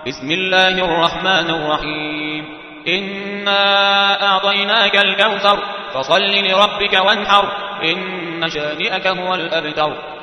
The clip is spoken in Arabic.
بسم الله الرحمن الرحيم إنا أعطيناك الكوثر فصل لربك وانحر إن شانئك هو الأبتر